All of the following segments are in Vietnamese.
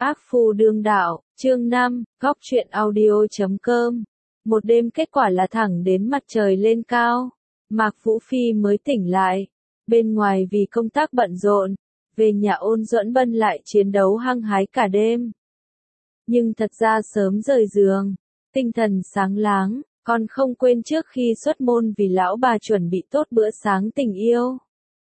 Ác phu đương đạo, chương 5, góc truyện audio.com. Một đêm kết quả là thẳng đến mặt trời lên cao. Mạc Vũ Phi mới tỉnh lại. Bên ngoài vì công tác bận rộn, về nhà Ôn Duẫn Bân lại chiến đấu hăng hái cả đêm. Nhưng thật ra sớm rời giường, tinh thần sáng láng, còn không quên trước khi xuất môn vì lão bà chuẩn bị tốt bữa sáng tình yêu.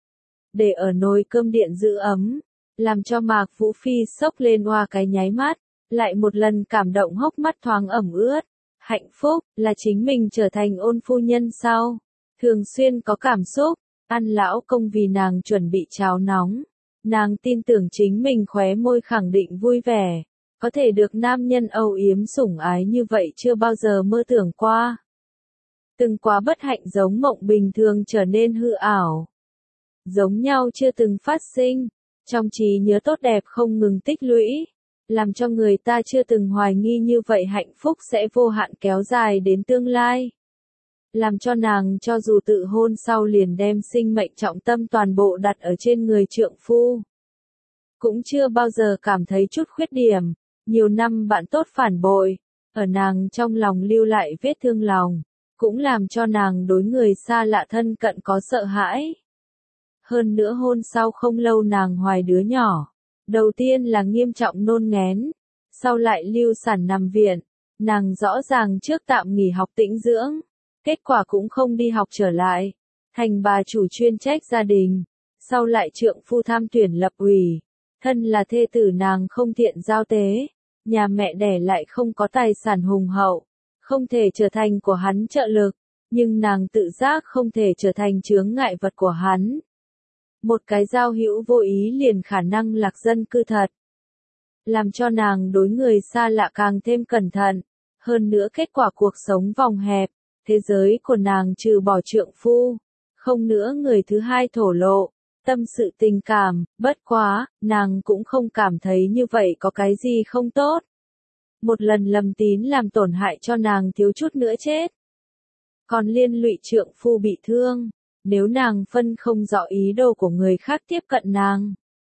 Để ở nồi cơm điện giữ ấm, làm cho Mạc Vũ Phi sốc lên oa cái nháy mắt, lại một lần cảm động hốc mắt thoáng ẩm ướt. Hạnh phúc, là chính mình trở thành Ôn phu nhân sau. Thường xuyên có cảm xúc, ăn lão công vì nàng chuẩn bị cháo nóng. Nàng tin tưởng chính mình khóe môi khẳng định vui vẻ. Có thể được nam nhân âu yếm sủng ái như vậy chưa bao giờ mơ tưởng qua. Từng quá bất hạnh giống mộng bình thường trở nên hư ảo. Giống nhau chưa từng phát sinh. Trong trí nhớ tốt đẹp không ngừng tích lũy, làm cho người ta chưa từng hoài nghi như vậy hạnh phúc sẽ vô hạn kéo dài đến tương lai. Làm cho nàng cho dù tự hôn sau liền đem sinh mệnh trọng tâm toàn bộ đặt ở trên người trượng phu. Cũng chưa bao giờ cảm thấy chút khuyết điểm, nhiều năm bạn tốt phản bội, ở nàng trong lòng lưu lại vết thương lòng, cũng làm cho nàng đối người xa lạ thân cận có sợ hãi. Hơn nữa hôn sau không lâu nàng hoài đứa nhỏ. Đầu tiên là nghiêm trọng nôn nghén, sau lại lưu sản nằm viện. Nàng rõ ràng trước tạm nghỉ học tĩnh dưỡng, kết quả cũng không đi học trở lại. Thành bà chủ chuyên trách gia đình, sau lại trượng phu tham tuyển lập ủy. Thân là thê tử nàng không thiện giao tế, nhà mẹ đẻ lại không có tài sản hùng hậu, không thể trở thành của hắn trợ lực, nhưng nàng tự giác không thể trở thành chướng ngại vật của hắn. Một cái giao hữu vô ý liền khả năng lạc dân cư thật. Làm cho nàng đối người xa lạ càng thêm cẩn thận. Hơn nữa kết quả cuộc sống vòng hẹp, thế giới của nàng trừ bỏ trượng phu. Không nữa người thứ hai thổ lộ, tâm sự tình cảm, bất quá, nàng cũng không cảm thấy như vậy có cái gì không tốt. Một lần lầm tín làm tổn hại cho nàng thiếu chút nữa chết. Còn liên lụy trượng phu bị thương. Nếu nàng phân không rõ ý đồ của người khác tiếp cận nàng.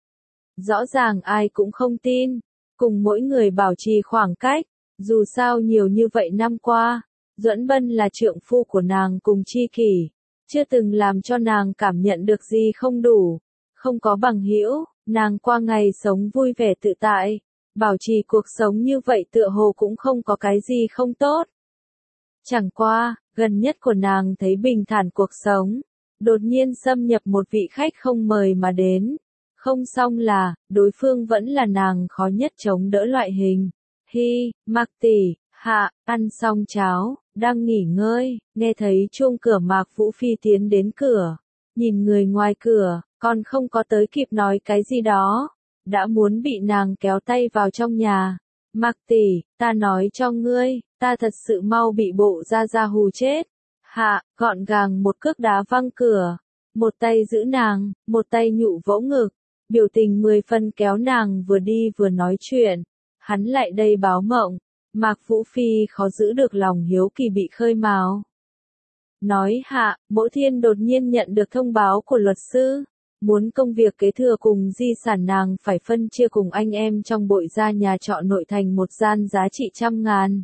Rõ ràng ai cũng không tin, cùng mỗi người bảo trì khoảng cách, dù sao nhiều như vậy năm qua, Duẫn Bân là trượng phu của nàng cùng tri kỷ, chưa từng làm cho nàng cảm nhận được gì không đủ, không có bằng hữu, nàng qua ngày sống vui vẻ tự tại, bảo trì cuộc sống như vậy tựa hồ cũng không có cái gì không tốt. Chẳng qua, gần nhất của nàng thấy bình thản cuộc sống. Đột nhiên xâm nhập một vị khách không mời mà đến. Không xong là, đối phương vẫn là nàng khó nhất chống đỡ loại hình. Hi, Mạc tỷ, hạ, ăn xong cháo, đang nghỉ ngơi, nghe thấy chuông cửa Mạc Vũ Phi tiến đến cửa. Nhìn người ngoài cửa, còn không có tới kịp nói cái gì đó. Đã muốn bị nàng kéo tay vào trong nhà. Mạc tỷ, ta nói cho ngươi, ta thật sự mau bị bộ ra hù chết. Hạ, gọn gàng một cước đá văng cửa, một tay giữ nàng, một tay nhụ vỗ ngực, biểu tình 10 phân kéo nàng vừa đi vừa nói chuyện. Hắn lại đây báo mộng, Mạc Vũ Phi khó giữ được lòng hiếu kỳ bị khơi mào. Nói hạ, Mỗ Thiên đột nhiên nhận được thông báo của luật sư, muốn công việc kế thừa cùng di sản nàng phải phân chia cùng anh em trong bội gia nhà trọ nội thành một gian giá trị 100.000.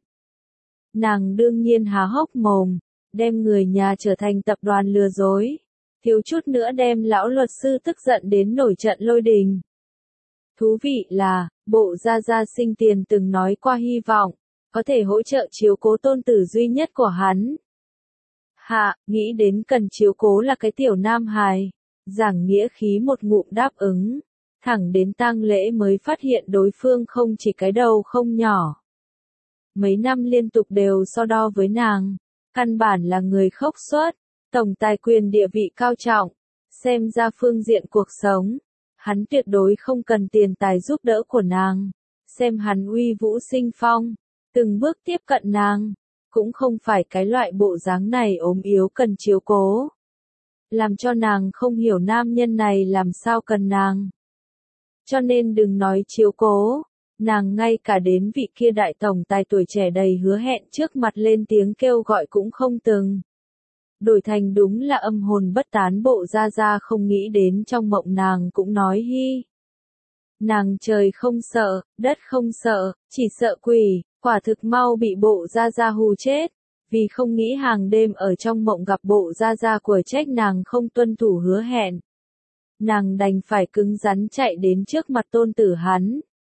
Nàng đương nhiên há hốc mồm. Đem người nhà trở thành tập đoàn lừa dối, thiếu chút nữa đem lão luật sư tức giận đến nổi trận lôi đình. Thú vị là, bộ gia sinh tiền từng nói qua hy vọng, có thể hỗ trợ chiếu cố tôn tử duy nhất của hắn. Hạ, nghĩ đến cần chiếu cố là cái tiểu nam hài, giảng nghĩa khí một ngụm đáp ứng, thẳng đến tang lễ mới phát hiện đối phương không chỉ cái đầu không nhỏ. Mấy năm liên tục đều so đo với nàng. Căn bản là người khốc xuất, tổng tài quyền địa vị cao trọng, xem ra phương diện cuộc sống, hắn tuyệt đối không cần tiền tài giúp đỡ của nàng, xem hắn uy vũ sinh phong, từng bước tiếp cận nàng, cũng không phải cái loại bộ dáng này ốm yếu cần chiếu cố. Làm cho nàng không hiểu nam nhân này làm sao cần nàng. Cho nên đừng nói chiếu cố. Nàng ngay cả đến vị kia đại tổng tài tuổi trẻ đầy hứa hẹn trước mặt lên tiếng kêu gọi cũng không từng. Đổi thành đúng là âm hồn bất tán bộ ra không nghĩ đến trong mộng nàng cũng nói hi. Nàng trời không sợ, đất không sợ, chỉ sợ quỷ, quả thực mau bị Bộ Gia Gia hù chết. Vì không nghĩ hàng đêm ở trong mộng gặp Bộ Gia Gia của trách nàng không tuân thủ hứa hẹn. Nàng đành phải cứng rắn chạy đến trước mặt tôn tử hắn.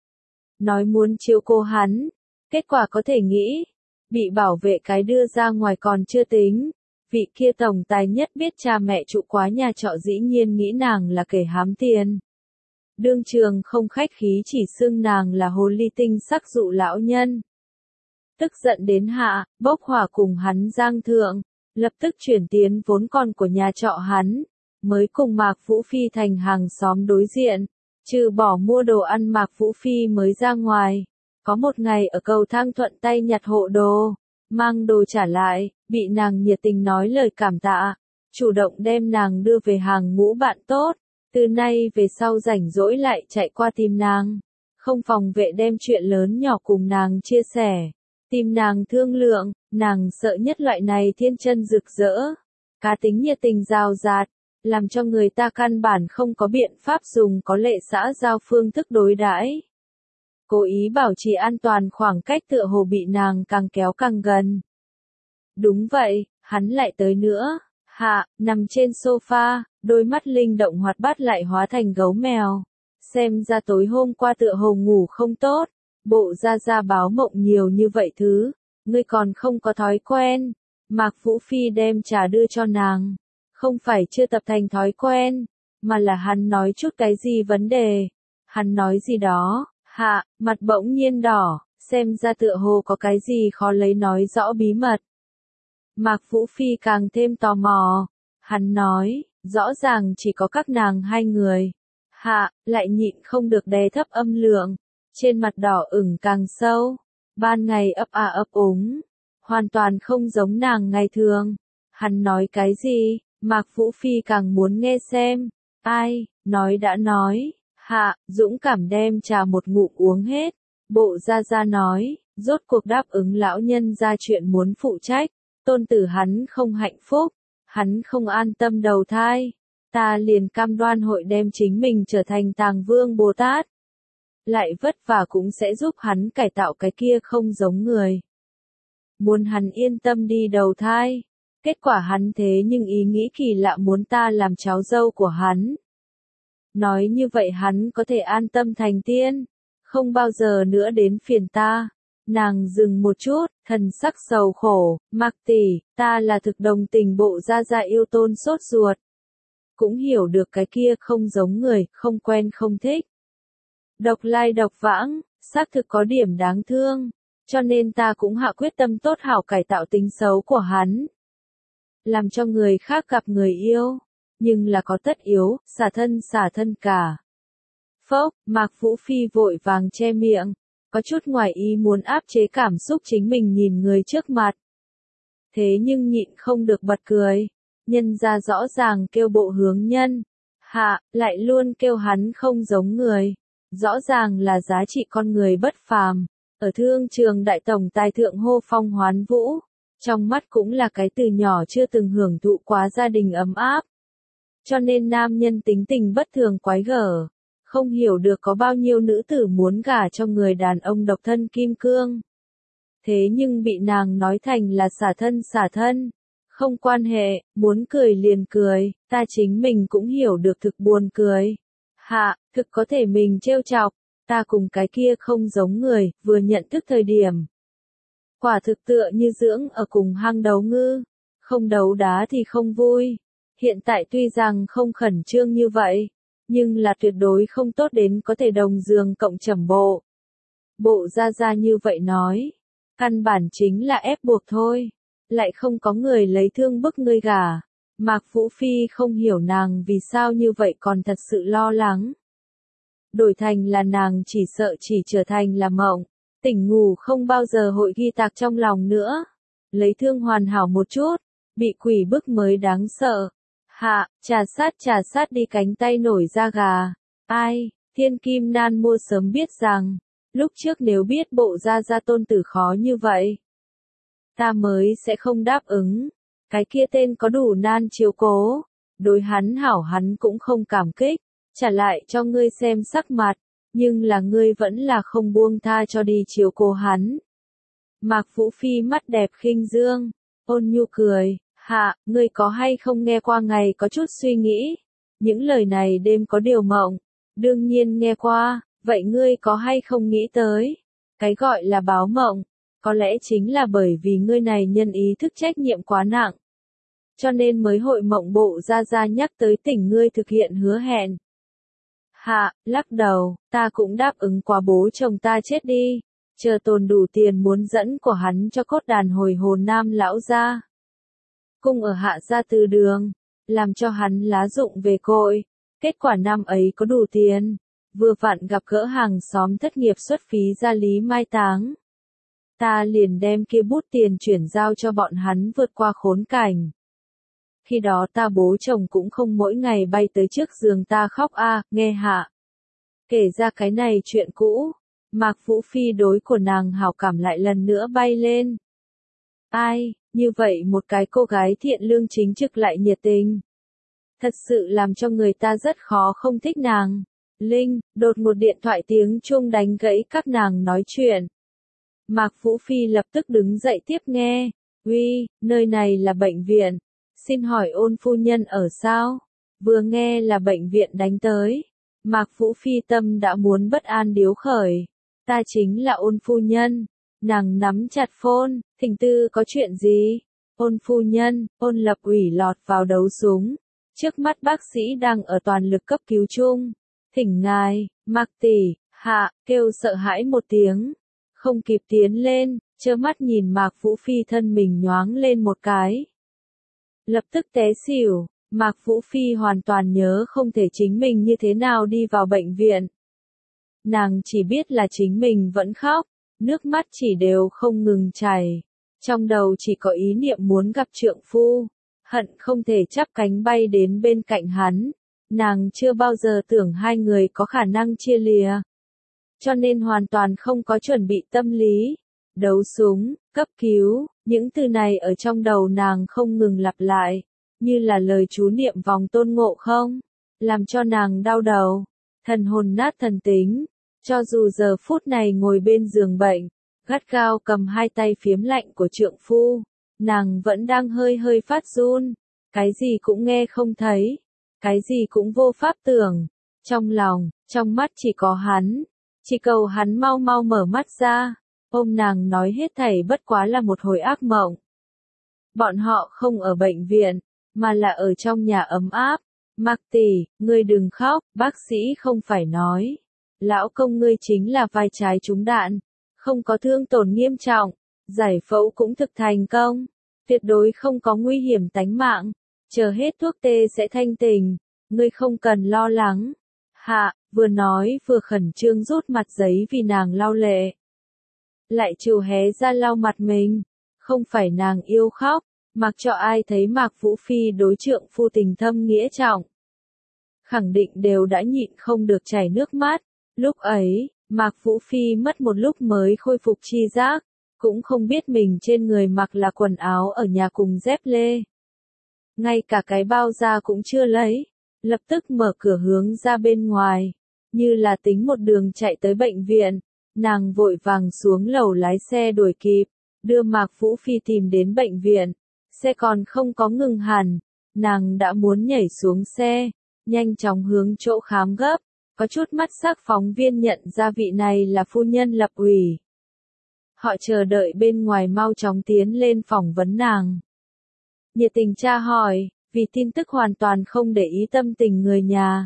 Nói muốn chiếu cố hắn, kết quả có thể nghĩ, bị bảo vệ cái đưa ra ngoài còn chưa tính. Vị kia tổng tài nhất biết cha mẹ trụ quá nhà trọ dĩ nhiên nghĩ nàng là kẻ hám tiền. Đương trường không khách khí chỉ xưng nàng là hồ ly tinh sắc dụ lão nhân. Tức giận đến hạ, bốc hỏa cùng hắn giang thượng, lập tức chuyển tiến vốn còn của nhà trọ hắn, mới cùng Mạc Vũ Phi thành hàng xóm đối diện, trừ bỏ mua đồ ăn Mạc Vũ Phi mới ra ngoài. Có một ngày ở cầu thang thuận tay nhặt hộ đồ, mang đồ trả lại, bị nàng nhiệt tình nói lời cảm tạ, chủ động đem nàng đưa về hàng ngũ bạn tốt, từ nay về sau rảnh rỗi lại chạy qua tìm nàng, không phòng vệ đem chuyện lớn nhỏ cùng nàng chia sẻ, tìm nàng thương lượng, nàng sợ nhất loại này thiên chân rực rỡ, cá tính nhiệt tình rào rạt, làm cho người ta căn bản không có biện pháp dùng có lệ xã giao phương thức đối đãi. Cố ý bảo trì an toàn khoảng cách tựa hồ bị nàng càng kéo càng gần. Đúng vậy, hắn lại tới nữa. Hạ, nằm trên sofa, đôi mắt linh động hoạt bát lại hóa thành gấu mèo. Xem ra tối hôm qua tựa hồ ngủ không tốt. Bộ Gia Gia báo mộng nhiều như vậy thứ. Ngươi còn không có thói quen. Mạc Vũ Phi đem trà đưa cho nàng. Không phải chưa tập thành thói quen, mà là hắn nói chút cái gì vấn đề. Hắn nói gì đó. Hạ, mặt bỗng nhiên đỏ, xem ra tựa hồ có cái gì khó lấy nói rõ bí mật. Mạc Vũ Phi càng thêm tò mò. Hắn nói, rõ ràng chỉ có các nàng hai người. Hạ, lại nhịn không được đè thấp âm lượng. Trên mặt đỏ ửng càng sâu. Ban ngày ấp a ấp úng. Hoàn toàn không giống nàng ngày thường. Hắn nói cái gì, Mạc Vũ Phi càng muốn nghe xem. Ai, nói đã nói. Hạ, dũng cảm đem trà một ngụm uống hết. Bộ Gia Gia nói, rốt cuộc đáp ứng lão nhân ra chuyện muốn phụ trách. Tôn tử hắn không hạnh phúc, hắn không an tâm đầu thai. Ta liền cam đoan hội đem chính mình trở thành Tàng Vương Bồ Tát. Lại vất vả cũng sẽ giúp hắn cải tạo cái kia không giống người. Muốn hắn yên tâm đi đầu thai. Kết quả hắn thế nhưng ý nghĩ kỳ lạ muốn ta làm cháu dâu của hắn. Nói như vậy hắn có thể an tâm thành tiên, không bao giờ nữa đến phiền ta. Nàng dừng một chút, thần sắc sầu khổ, Mạc tỷ, ta là thực đồng tình Bộ Gia Gia yêu Tôn sốt ruột. Cũng hiểu được cái kia không giống người, không quen không thích. Độc lai độc vãng, xác thực có điểm đáng thương, cho nên ta cũng hạ quyết tâm tốt hảo cải tạo tính xấu của hắn. Làm cho người khác gặp người yêu. Nhưng là có tất yếu, xả thân cả. Phốc, Mạc Vũ Phi vội vàng che miệng, có chút ngoài ý muốn áp chế cảm xúc chính mình nhìn người trước mặt. Thế nhưng nhịn không được bật cười, nhân ra rõ ràng kêu bộ hướng nhân, hạ, lại luôn kêu hắn không giống người, rõ ràng là giá trị con người bất phàm, ở thương trường đại tổng tài thượng hô phong hoán vũ, trong mắt cũng là cái từ nhỏ chưa từng hưởng thụ quá gia đình ấm áp. Cho nên nam nhân tính tình bất thường quái gở, không hiểu được có bao nhiêu nữ tử muốn gả cho người đàn ông độc thân kim cương. Thế nhưng bị nàng nói thành là xả thân, không quan hệ, muốn cười liền cười, ta chính mình cũng hiểu được thực buồn cười. Hạ, thực có thể mình trêu chọc, ta cùng cái kia không giống người, vừa nhận thức thời điểm. Quả thực tựa như dưỡng ở cùng hang đấu ngư, không đấu đá thì không vui. Hiện tại tuy rằng không khẩn trương như vậy, nhưng là tuyệt đối không tốt đến có thể đồng giường cộng trầm bộ. Bộ Gia Gia như vậy nói, căn bản chính là ép buộc thôi, lại không có người lấy thương bức ngươi gả. Mạc Vũ Phi không hiểu nàng vì sao như vậy còn thật sự lo lắng. Đổi thành là nàng chỉ sợ chỉ trở thành là mộng, tỉnh ngủ không bao giờ hội ghi tạc trong lòng nữa. Lấy thương hoàn hảo một chút, bị quỷ bức mới đáng sợ. Hạ, trà sát đi cánh tay nổi da gà. Ai, Thiên Kim Nan mua sớm biết rằng, lúc trước nếu biết Bộ Gia Gia tôn tử khó như vậy, ta mới sẽ không đáp ứng. Cái kia tên có đủ nan chiếu cố, đối hắn hảo hắn cũng không cảm kích, trả lại cho ngươi xem sắc mặt. nhưng là ngươi vẫn là không buông tha cho đi chiếu cố hắn. Mạc Vũ Phi mắt đẹp khinh dương, ôn nhu cười, hạ, ngươi có hay không nghe qua ngày có chút suy nghĩ, những lời này đêm có điều mộng, đương nhiên nghe qua, vậy ngươi có hay không nghĩ tới, cái gọi là báo mộng, có lẽ chính là bởi vì ngươi này nhân ý thức trách nhiệm quá nặng. Cho nên mới hội mộng bộ ra nhắc tới tỉnh ngươi thực hiện hứa hẹn. Hạ, lắc đầu, ta cũng đáp ứng quá bố chồng ta chết đi, chờ tồn đủ tiền muốn dẫn của hắn cho cốt đàn hồi hồn Nam lão gia. Cung ở Hạ gia từ đường, làm cho hắn lá dụng về cội, kết quả năm ấy có đủ tiền, vừa vặn gặp gỡ hàng xóm thất nghiệp xuất phí ra lý mai táng. Ta liền đem kia bút tiền chuyển giao cho bọn hắn vượt qua khốn cảnh. Khi đó ta bố chồng cũng không mỗi ngày bay tới trước giường ta khóc nghe Hạ. Kể ra cái này chuyện cũ, Mạc Vũ Phi đối của nàng hảo cảm lại lần nữa bay lên. Ai, như vậy một cái cô gái thiện lương chính trực lại nhiệt tình. Thật sự làm cho người ta rất khó không thích nàng. Linh, đột một điện thoại tiếng chuông đánh gãy các nàng nói chuyện. Mạc Vũ Phi lập tức đứng dậy tiếp nghe. Uy, nơi này là bệnh viện. Xin hỏi Ôn phu nhân ở sao? Vừa nghe là bệnh viện đánh tới. Mạc Vũ Phi tâm đã muốn bất an điếu khởi. Ta chính là Ôn phu nhân. Nàng nắm chặt phone, thỉnh tư có chuyện gì? Ôn phu nhân, Ôn Lập Ủy lọt vào đấu súng. Trước mắt bác sĩ đang ở toàn lực cấp cứu chung. Thỉnh ngài, Mạc tỷ, Hạ, kêu sợ hãi một tiếng. Không kịp tiến lên, trơ mắt nhìn Mạc Vũ Phi thân mình nhoáng lên một cái. Lập tức té xỉu, Mạc Vũ Phi hoàn toàn nhớ không thể chính mình như thế nào đi vào bệnh viện. Nàng chỉ biết là chính mình vẫn khóc, nước mắt chỉ đều không ngừng chảy. Trong đầu chỉ có ý niệm muốn gặp trượng phu, hận không thể chắp cánh bay đến bên cạnh hắn. Nàng chưa bao giờ tưởng hai người có khả năng chia lìa. Cho nên hoàn toàn không có chuẩn bị tâm lý. Đấu súng, cấp cứu, những từ này ở trong đầu nàng không ngừng lặp lại, như là lời chú niệm vòng Tôn Ngộ Không, làm cho nàng đau đầu, thần hồn nát thần tính. Cho dù giờ phút này ngồi bên giường bệnh, gắt gao cầm hai tay phiếm lạnh của trượng phu, nàng vẫn đang hơi hơi phát run, cái gì cũng nghe không thấy, cái gì cũng vô pháp tưởng, trong lòng, trong mắt chỉ có hắn, chỉ cầu hắn mau mau mở mắt ra. Ôm nàng nói hết thảy bất quá là một hồi ác mộng. Bọn họ không ở bệnh viện, mà là ở trong nhà ấm áp. Mạc tỷ, ngươi đừng khóc, bác sĩ không phải nói. Lão công ngươi chính là vai trái trúng đạn, không có thương tổn nghiêm trọng, giải phẫu cũng thực thành công, tuyệt đối không có nguy hiểm tánh mạng, chờ hết thuốc tê sẽ thanh tỉnh, ngươi không cần lo lắng. Hạ, vừa nói vừa khẩn trương rút mặt giấy vì nàng lau lệ. Lại chịu hé ra lau mặt mình, không phải nàng yêu khóc, mặc cho ai thấy Mạc Vũ Phi đối trượng phu tình thâm nghĩa trọng. Khẳng định đều đã nhịn không được chảy nước mắt, lúc ấy, Mạc Vũ Phi mất một lúc mới khôi phục tri giác, cũng không biết mình trên người mặc là quần áo ở nhà cùng dép lê. Ngay cả cái bao da cũng chưa lấy, lập tức mở cửa hướng ra bên ngoài, như là tính một đường chạy tới bệnh viện. Nàng vội vàng xuống lầu lái xe đuổi kịp, đưa Mạc Vũ Phi tìm đến bệnh viện. Xe còn không có ngừng hẳn, nàng đã muốn nhảy xuống xe, nhanh chóng hướng chỗ khám gấp. Có chút mắt sắc phóng viên nhận ra vị này là phu nhân Lập Ủy. Họ chờ đợi bên ngoài mau chóng tiến lên phỏng vấn nàng. Nhiệt tình tra hỏi, vì tin tức hoàn toàn không để ý tâm tình người nhà.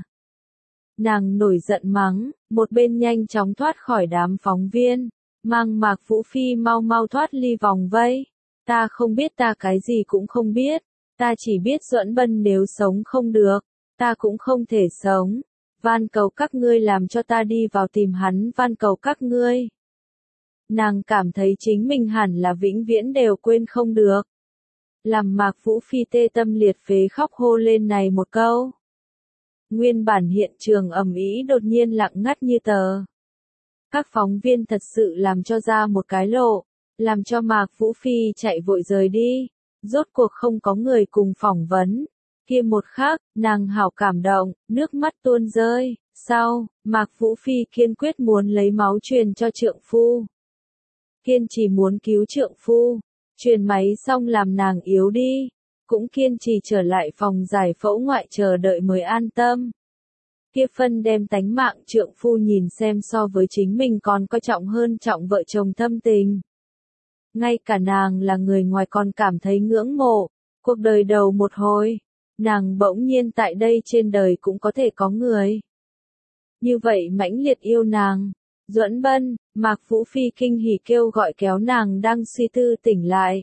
Nàng nổi giận mắng, một bên nhanh chóng thoát khỏi đám phóng viên, mang Mạc Vũ Phi mau mau thoát ly vòng vây. Ta không biết, ta cái gì cũng không biết, ta chỉ biết Duẫn Bân nếu sống không được, ta cũng không thể sống. Van cầu các ngươi làm cho ta đi vào tìm hắn, van cầu các ngươi. Nàng cảm thấy chính mình hẳn là vĩnh viễn đều quên không được. Làm Mạc Vũ Phi tê tâm liệt phế khóc hô lên này một câu. Nguyên bản hiện trường ầm ĩ đột nhiên lặng ngắt như tờ. Các phóng viên thật sự làm cho ra một cái lộ, làm cho Mạc Vũ Phi chạy vội rời đi, rốt cuộc không có người cùng phỏng vấn. Kia một khắc, nàng hảo cảm động, nước mắt tuôn rơi, sau, Mạc Vũ Phi kiên quyết muốn lấy máu truyền cho trượng phu. Kiên trì muốn cứu trượng phu, truyền máy xong làm nàng yếu đi, cũng kiên trì trở lại phòng giải phẫu ngoại chờ đợi mới an tâm. Kia phân đem tánh mạng trượng phu nhìn xem so với chính mình còn coi trọng hơn trọng vợ chồng thâm tình. Ngay cả nàng là người ngoài còn cảm thấy ngưỡng mộ, cuộc đời đầu một hồi, nàng bỗng nhiên tại đây trên đời cũng có thể có người. Như vậy mãnh liệt yêu nàng. Duẫn Bân, Mạc Vũ Phi kinh hỉ kêu gọi kéo nàng đang suy tư tỉnh lại.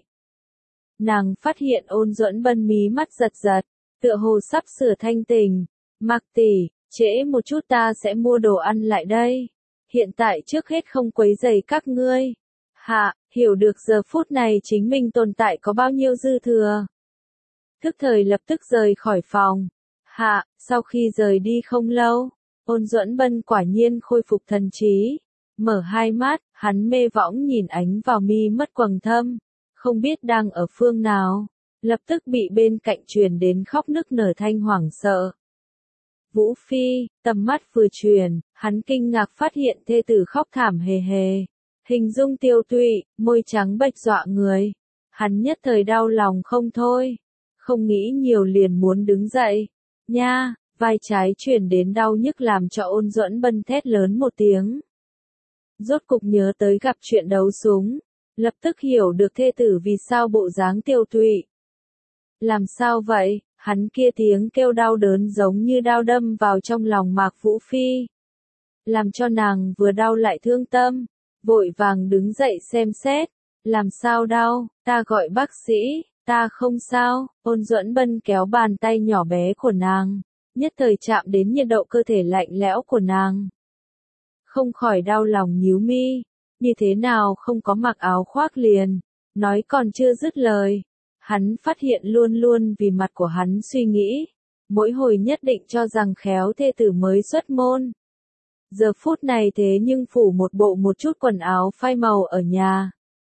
Nàng phát hiện Ôn Duẫn Bân mí mắt giật giật, tựa hồ sắp sửa thanh tỉnh. Mạc tỷ, trễ một chút ta sẽ mua đồ ăn lại đây. Hiện tại trước hết không quấy rầy các ngươi. Hạ, hiểu được giờ phút này chính mình tồn tại có bao nhiêu dư thừa. Thức thời lập tức rời khỏi phòng. Hạ, sau khi rời đi không lâu, Ôn Duẫn Bân quả nhiên khôi phục thần trí. Mở hai mắt, hắn mê võng nhìn ánh vào mi mất quầng thâm, không biết đang ở phương nào, lập tức bị bên cạnh truyền đến khóc nức nở thanh hoảng sợ. Vũ Phi, tầm mắt vừa truyền, hắn kinh ngạc phát hiện thê tử khóc thảm hề hề, hình dung tiêu tụy, môi trắng bệch dọa người. Hắn nhất thời đau lòng không thôi, không nghĩ nhiều liền muốn đứng dậy. Nha, vai trái truyền đến đau nhức làm cho Ôn Duẫn Bân thét lớn một tiếng. Rốt cục nhớ tới gặp chuyện đấu súng, lập tức hiểu được thê tử vì sao bộ dáng tiêu tụy. Làm sao vậy? Hắn kia tiếng kêu đau đớn giống như đao đâm vào trong lòng Mạc Vũ Phi, làm cho nàng vừa đau lại thương tâm, vội vàng đứng dậy xem xét. Làm sao đau? Ta gọi bác sĩ. Ta không sao. Ôn Duẫn Bân kéo bàn tay nhỏ bé của nàng, nhất thời chạm đến nhiệt độ cơ thể lạnh lẽo của nàng. Không khỏi đau lòng nhíu mi, như thế nào không có mặc áo khoác liền, nói còn chưa dứt lời. Hắn phát hiện luôn luôn vì mặt của hắn suy nghĩ, mỗi hồi nhất định cho rằng khéo thê tử mới xuất môn. Giờ phút này thế nhưng phủ một bộ một chút quần áo phai màu ở nhà.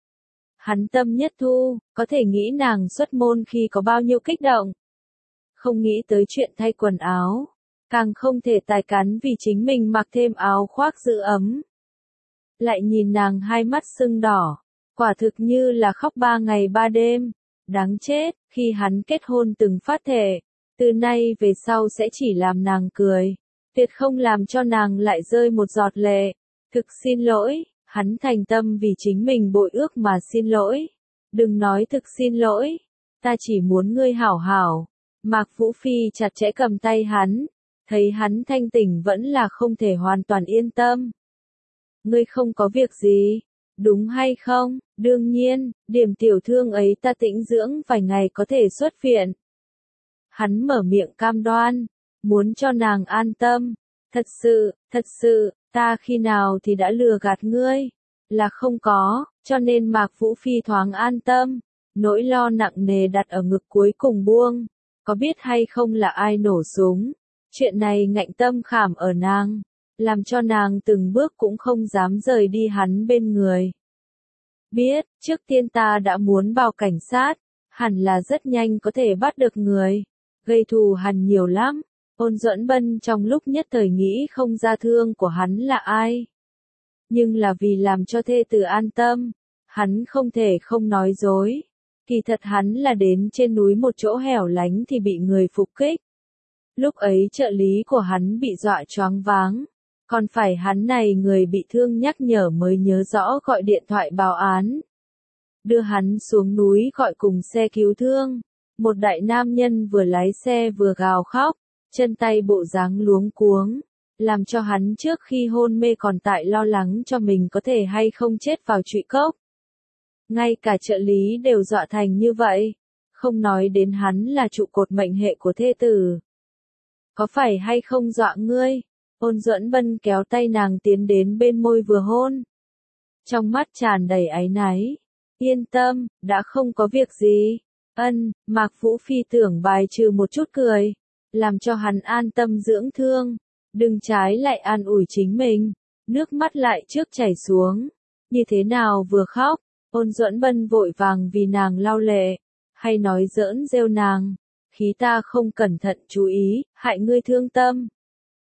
Hắn tâm nhất thu, có thể nghĩ nàng xuất môn khi có bao nhiêu kích động. Không nghĩ tới chuyện thay quần áo, càng không thể tài cán vì chính mình mặc thêm áo khoác giữ ấm. Lại nhìn nàng hai mắt sưng đỏ, quả thực như là khóc 3 ngày 3 đêm. Đáng chết, khi hắn kết hôn từng phát thệ, từ nay về sau sẽ chỉ làm nàng cười, tuyệt không làm cho nàng lại rơi một giọt lệ. Thực xin lỗi, hắn thành tâm vì chính mình bội ước mà xin lỗi. Đừng nói thực xin lỗi, ta chỉ muốn ngươi hảo hảo. Mạc Vũ Phi chặt chẽ cầm tay hắn, thấy hắn thanh tỉnh vẫn là không thể hoàn toàn yên tâm. Ngươi không có việc gì, đúng hay không? Đương nhiên, điểm tiểu thương ấy ta tĩnh dưỡng vài ngày có thể xuất viện. Hắn mở miệng cam đoan, muốn cho nàng an tâm. Thật sự, ta khi nào thì đã lừa gạt ngươi? Là không có, cho nên Mạc Vũ Phi thoáng an tâm. Nỗi lo nặng nề đặt ở ngực cuối cùng buông. Có biết hay không là ai nổ súng? Chuyện này ngạnh tâm khảm ở nàng, làm cho nàng từng bước cũng không dám rời đi hắn bên người. Biết, trước tiên ta đã muốn báo cảnh sát, hẳn là rất nhanh có thể bắt được người. Gây thù hằn nhiều lắm. Ôn Duẫn Bân trong lúc nhất thời nghĩ không ra thương của hắn là ai. Nhưng là vì làm cho thê tử an tâm, hắn không thể không nói dối. Kỳ thật hắn là đến trên núi một chỗ hẻo lánh thì bị người phục kích. Lúc ấy trợ lý của hắn bị dọa choáng váng. Còn phải hắn này người bị thương nhắc nhở mới nhớ rõ gọi điện thoại báo án. Đưa hắn xuống núi gọi cùng xe cứu thương. Một đại nam nhân vừa lái xe vừa gào khóc, chân tay bộ dáng luống cuống, làm cho hắn trước khi hôn mê còn tại lo lắng cho mình có thể hay không chết vào trụy cốc. Ngay cả trợ lý đều dọa thành như vậy, không nói đến hắn là trụ cột mệnh hệ của thê tử. Có phải hay không dọa ngươi? Ôn Duẫn Bân kéo tay nàng tiến đến bên môi vừa hôn. Trong mắt tràn đầy áy náy. Yên tâm, đã không có việc gì. Mạc Vũ Phi tưởng bài trừ một chút cười, làm cho hắn an tâm dưỡng thương. Đừng trái lại an ủi chính mình. Nước mắt lại trước chảy xuống. Như thế nào vừa khóc, Ôn Duẫn Bân vội vàng vì nàng lau lệ, hay nói giỡn rêu nàng. Khí ta không cẩn thận chú ý, hại ngươi thương tâm.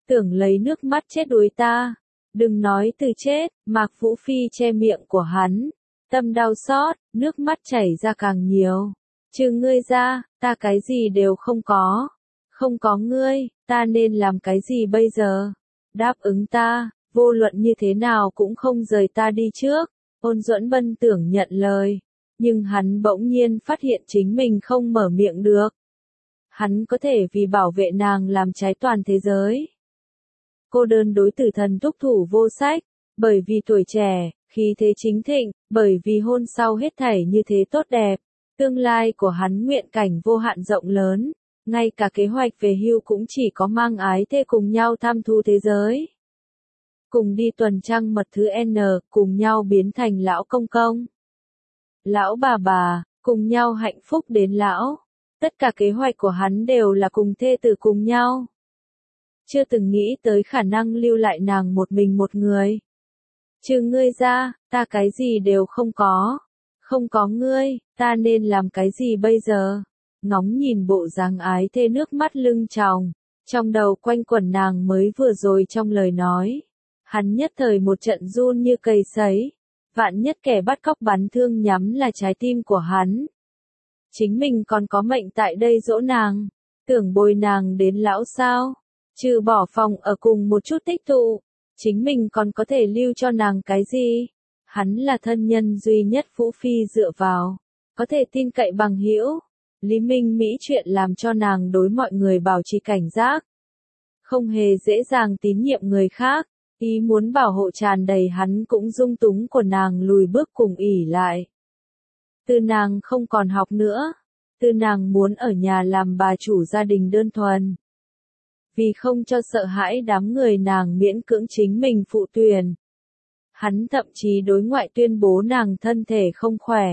tưởng lấy nước mắt chết đuối ta. Đừng nói từ chết, Mạc Vũ Phi che miệng của hắn. Tâm đau xót, nước mắt chảy ra càng nhiều. Trừ ngươi ra, ta cái gì đều không có. Không có ngươi, ta nên làm cái gì bây giờ? Đáp ứng ta, vô luận như thế nào cũng không rời ta đi trước. Ôn Duẫn Bân tưởng nhận lời, nhưng hắn bỗng nhiên phát hiện chính mình không mở miệng được. Hắn có thể vì bảo vệ nàng làm trái toàn thế giới. Cô đơn đối tử thần thúc thủ vô sách, bởi vì tuổi trẻ, khí thế chính thịnh, bởi vì hôn sau hết thảy như thế tốt đẹp. Tương lai của hắn nguyện cảnh vô hạn rộng lớn, ngay cả kế hoạch về hưu cũng chỉ có mang ái thê cùng nhau thăm thu thế giới. Cùng đi tuần trăng mật thứ N, cùng nhau biến thành lão công công. Lão bà, cùng nhau hạnh phúc đến lão. Tất cả kế hoạch của hắn đều là cùng thê tử cùng nhau. Chưa từng nghĩ tới khả năng lưu lại nàng một mình một người. Trừ ngươi ra, ta cái gì đều không có. Không có ngươi, ta nên làm cái gì bây giờ? Ngóng nhìn bộ dáng ái thê nước mắt lưng tròng, trong đầu quanh quẩn nàng mới vừa rồi trong lời nói. Hắn nhất thời một trận run như cầy sấy. Vạn nhất kẻ bắt cóc bắn thương nhắm là trái tim của hắn. Chính mình còn có mệnh tại đây dỗ nàng. Tưởng bồi nàng đến lão sao? Trừ bỏ phòng ở cùng một chút tích tụ. Chính mình còn có thể lưu cho nàng cái gì? Hắn là thân nhân duy nhất Vũ Phi dựa vào. Có thể tin cậy bằng hữu. Lý Minh Mỹ chuyện làm cho nàng đối mọi người bảo trì cảnh giác. Không hề dễ dàng tín nhiệm người khác. Ý muốn bảo hộ tràn đầy hắn cũng dung túng của nàng lùi bước cùng ỉ lại. Từ nàng không còn học nữa. Từ nàng muốn ở nhà làm bà chủ gia đình đơn thuần. Vì không cho sợ hãi đám người nàng miễn cưỡng chính mình phụ tuyển. Hắn thậm chí đối ngoại tuyên bố nàng thân thể không khỏe.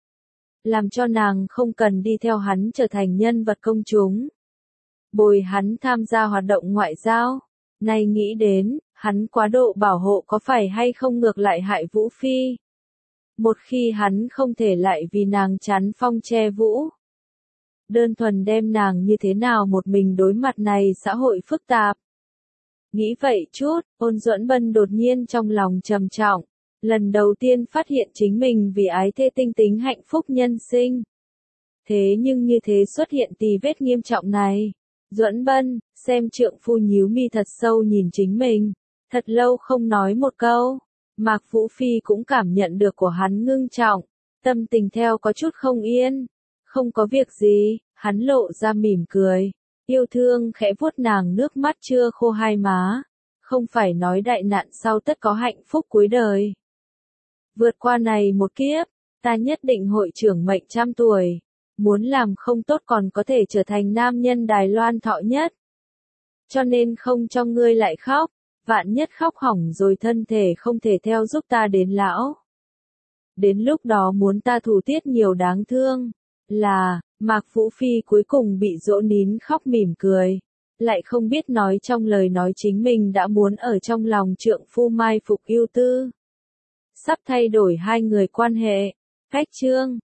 Làm cho nàng không cần đi theo hắn trở thành nhân vật công chúng. Bồi hắn tham gia hoạt động ngoại giao. Nay nghĩ đến, hắn quá độ bảo hộ có phải hay không ngược lại hại Vũ Phi. Một khi hắn không thể lại vì nàng chắn phong che Vũ. Đơn thuần đem nàng như thế nào một mình đối mặt này xã hội phức tạp. Nghĩ vậy chút, Ôn Duẫn Bân đột nhiên trong lòng trầm trọng. Lần đầu tiên phát hiện chính mình vì ái thê tinh tính hạnh phúc nhân sinh. Thế nhưng như thế xuất hiện tì vết nghiêm trọng này. Duẫn Bân, xem trượng phu nhíu mi thật sâu nhìn chính mình. Thật lâu không nói một câu. Mạc Vũ Phi cũng cảm nhận được của hắn ngưng trọng. Tâm tình theo có chút không yên. Không có việc gì, hắn lộ ra mỉm cười. Yêu thương khẽ vuốt nàng nước mắt chưa khô hai má. Không phải nói đại nạn sau tất có hạnh phúc cuối đời. Vượt qua này một kiếp, ta nhất định hội trưởng mệnh 100 tuổi. Muốn làm không tốt còn có thể trở thành nam nhân Đài Loan thọ nhất. Cho nên không cho ngươi lại khóc. Vạn nhất khóc hỏng rồi thân thể không thể theo giúp ta đến lão. Đến lúc đó muốn ta thủ tiết nhiều đáng thương. Là, Mạc Vũ Phi cuối cùng bị dỗ nín khóc mỉm cười. Lại không biết nói trong lời nói chính mình đã muốn ở trong lòng trượng phu mai phục yêu tư. Sắp thay đổi hai người quan hệ. Cách chương.